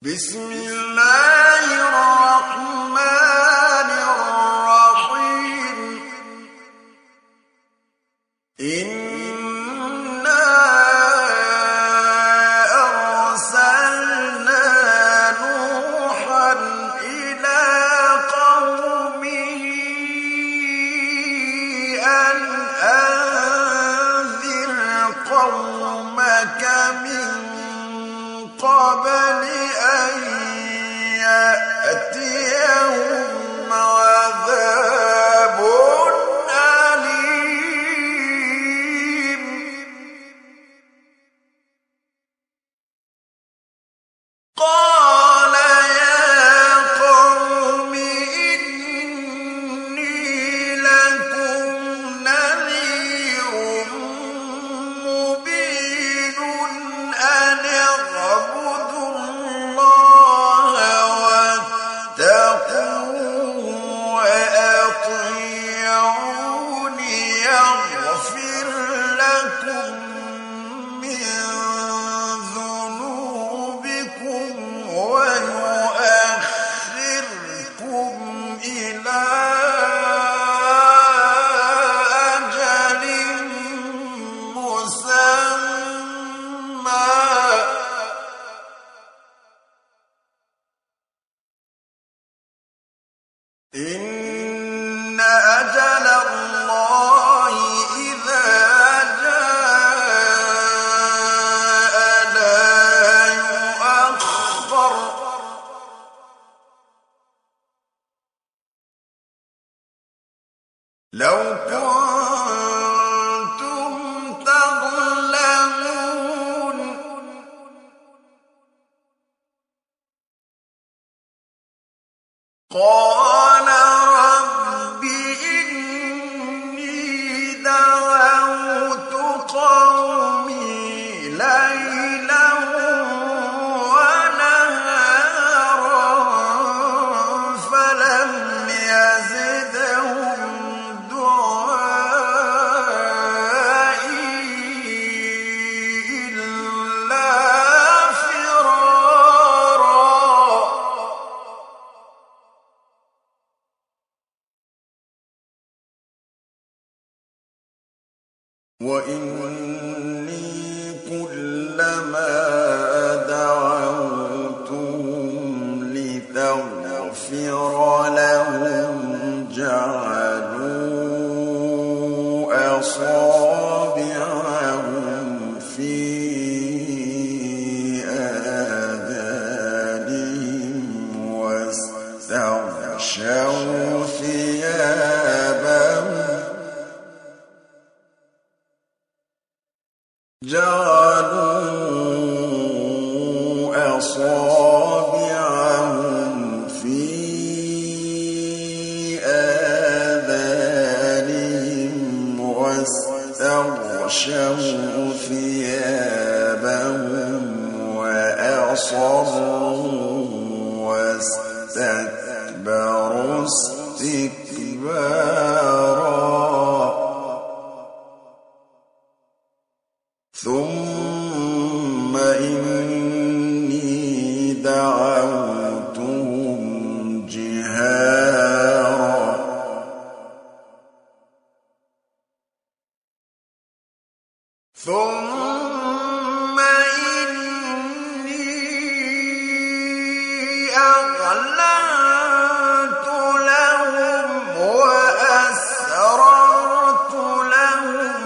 بسم الله الرحمن الرحيم إنا أرسلنا نوحا إلى قومه أن أنذر قومك من قبل أن يأتيهم عذاب أليم قال يا قوم إني لكم نذير مبين أن اعبدوا الله واتقوه وأطيعون يغفر لكم من ذنوبكم ويؤخركم إلى أجل مسمى إن أجل الله إذا جاء لا يؤخر لو كنتم تعلمون قال رب إني دعوت قومي ليلا ونهارا فلم يزدهم دعائي إلا فرارا وإني كلما دعوتهم لتغفر لهم جعلوا أصابعهم في آذانهم واستغشوا ثيابهم جعلوا أصابعهم في آذانهم واستغشوا ثيابهم وأصروا واستكبروا استكبارا ثم إني دعوتهم جهارا ثم إني أعلنت لهم وأسررت لهم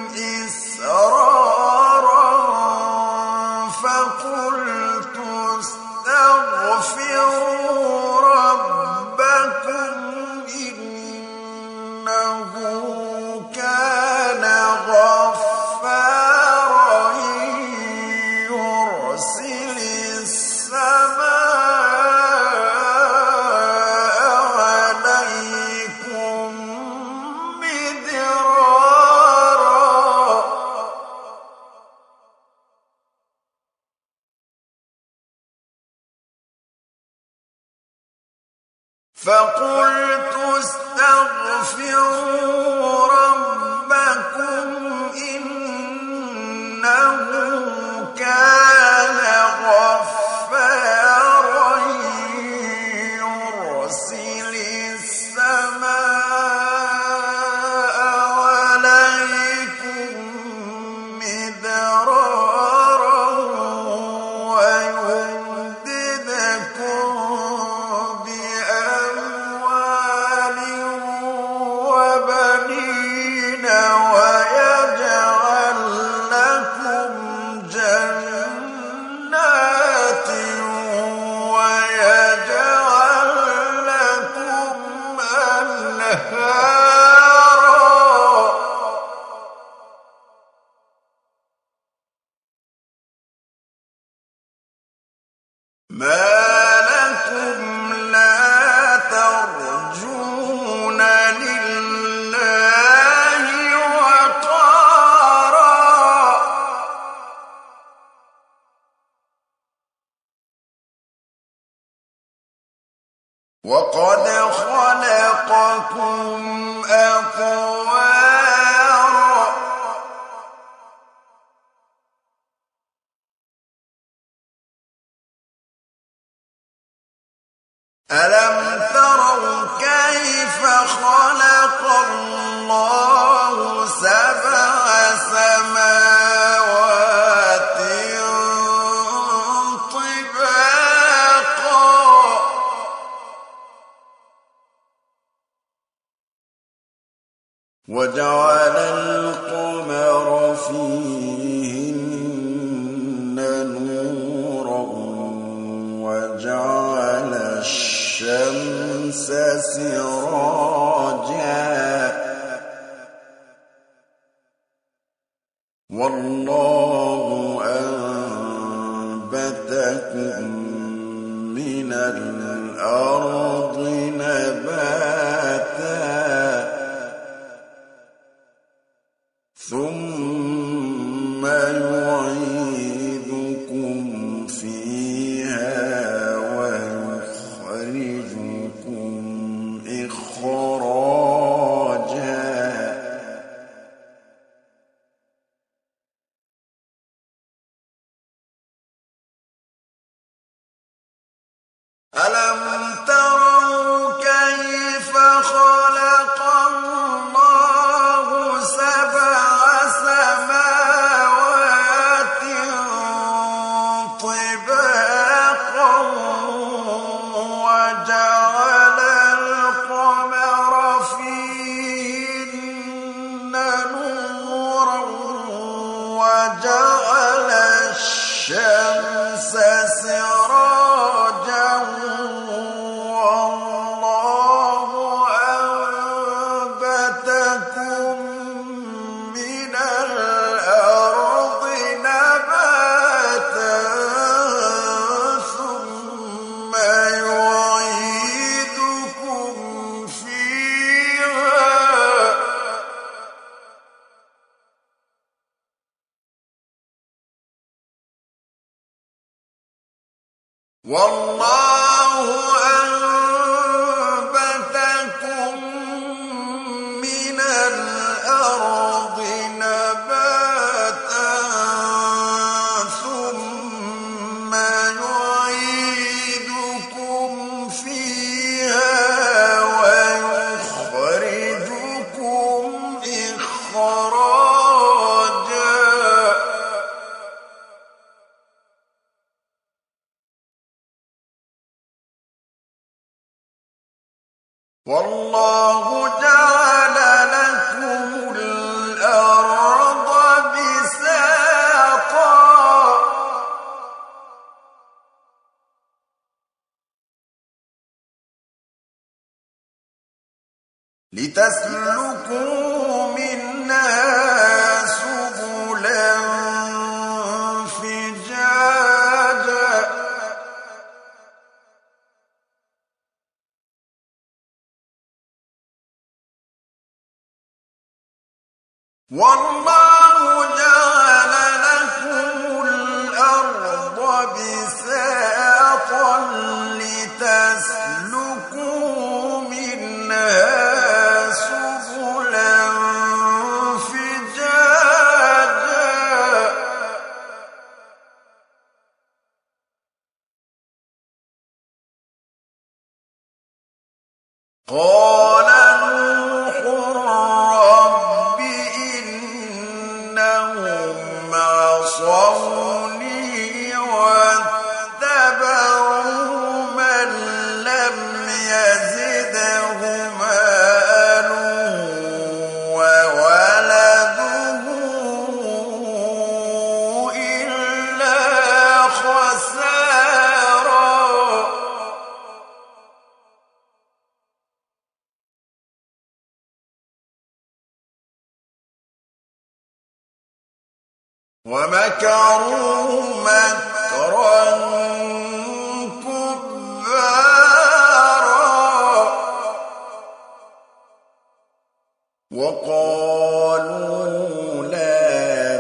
إسرارا فقلت استغفروا ربكم إنه كان غفارا يرسل السماء عليكم مدرارا فقلت استغفروا ربكم إنه كان غفارا ما لكم لا ترجون لله وقارا وقد خلقكم أطوارا ألم تروا كيف خلق الله سبع سماوات طباقا وجعل القمر فيهن نورا وجعل الشمس سراجا والله أنبتكم من الأرض نباتا ثم يعيدكم فيها ويخرجكم إخراجا ألم تروا كيف خلق الله سبع سماوات طباقا وجعل القمر فيهن نورا وجعل الشمس سراجا والله أنبتكم من الأرض نباتا ثم يعيدكم فيها والله أنبتكم من الأرض نباتا ثم يعيدكم فيها ويخرجكم إخراجا والله جعل لكم الأرض بساطا لتسلكوا منها سبلا فجاجا والله جعل لكم الأرض بساطا لتسلكوا منها سبلا فجاجا قال نوح رب إنهم عصوني واتبعوا من لم يزده ماله وولده إلا خسارا ومكروا مكرا وقالوا لا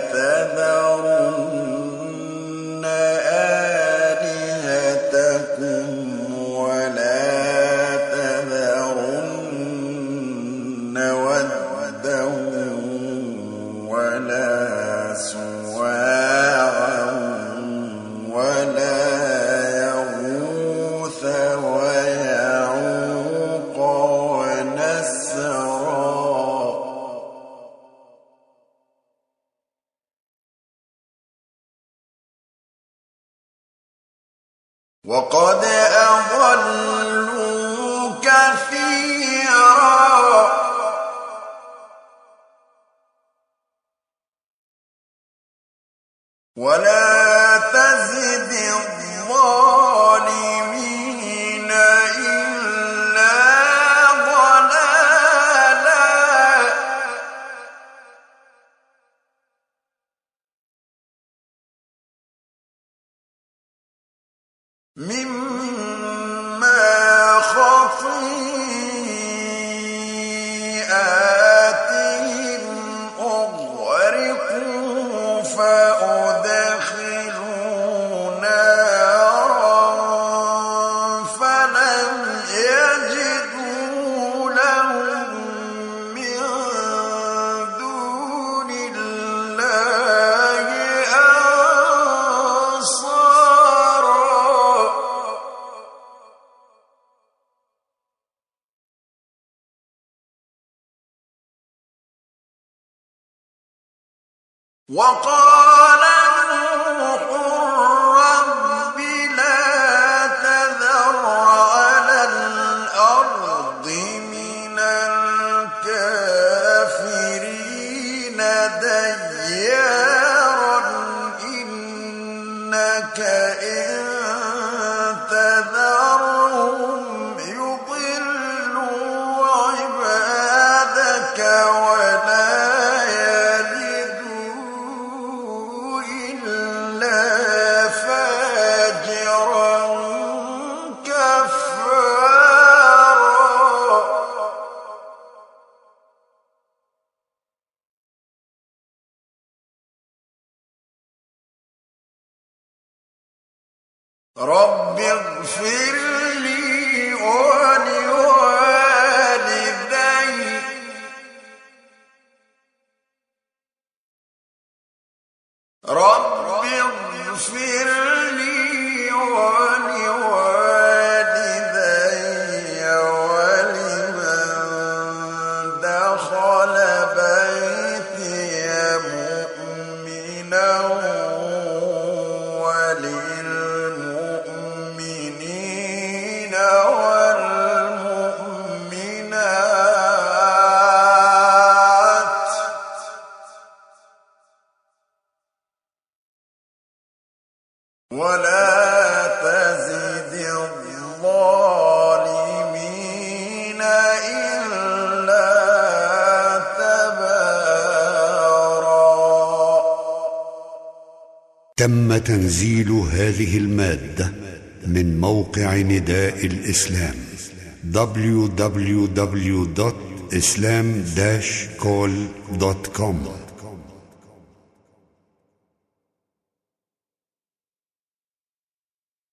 تذرن آلهتكم ولا تذرن ودا ولا سواعا ولا يغوث ويعوق ونسرا وقد أضلوا كثيرا ولا تزد الظالمين إلا ضلالا مما خطيئاتهم أغرقوا فأدخلوا نارا فلم يجدوا لهم من دون الله أنصارا وقال نوح رب لا تذر على الأرض من الكافرين ديارا إنك إن تذرهم يضلوا عبادك ولا يلدوا إلا فاجرا كفارا رب اغفر لي ولوالدي رب اغفر لي ولوالدي ولمن دخل بيتي مؤمنا وللمؤمنين والمؤمنات ولا تزد الظالمين إلا تبارا. تم تنزيل هذه المادة من موقع نداء الإسلام www.islam-call.com